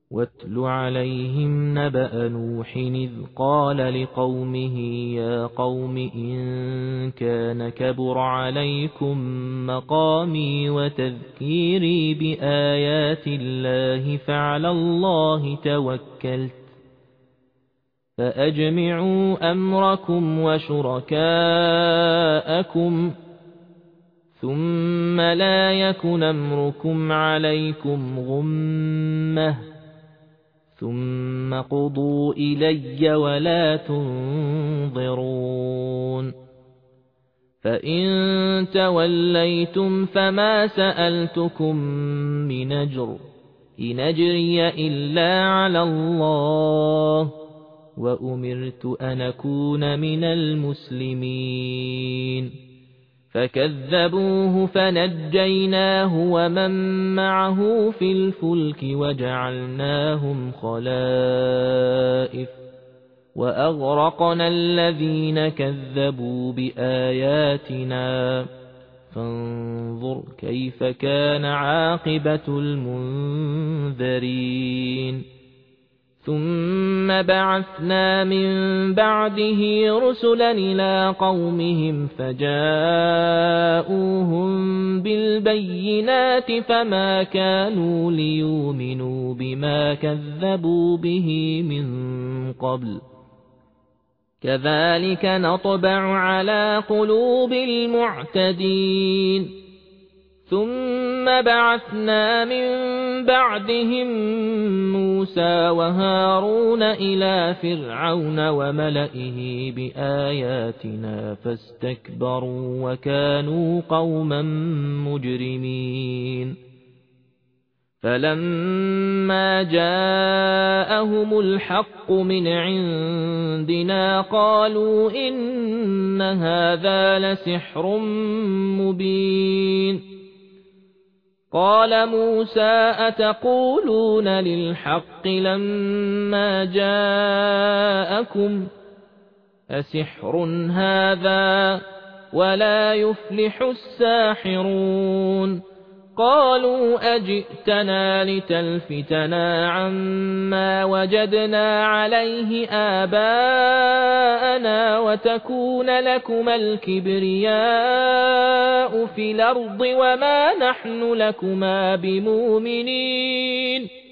واتل عليهم نبأ نوح إذ قال لقومه يا قوم إن كان كبر عليكم مقامي وتذكيري بآيات الله فعلى الله توكلت فأجمعوا أمركم وشركاءكم ثم لا يكن أمركم عليكم غمة ثم قضوا إلي ولا تنظرون فإن توليتم فما سألتكم من أجر إن أجري إلا على الله وأمرت أن أكون من المسلمين فكذبوه فنجيناه ومن معه في الفلك وجعلناهم خلائف وأغرقنا الذين كذبوا بآياتنا فانظر كيف كان عاقبة المنذرين ثم بعثنا من بعده رسلا إلى قومهم فجاءوهم بالبينات فما كانوا ليؤمنوا بما كذبوا به من قبل كذلك نطبع على قلوب المعتدين ثم بعثنا من بعدهم موسى وهارون إلى فرعون وملئه بآياتنا فاستكبروا وكانوا قوما مجرمين فلما جاءهم الحق من عندنا قالوا إن هذا لسحر مبين قال موسى أتقولون للحق لما جاءكم أسحر هذا ولا يفلح الساحرون قالوا أجئتنا لتلفتنا عما وجدنا عليه آباءنا وتكون لكما الكبرياء في الأرض وما نحن لكما بمؤمنين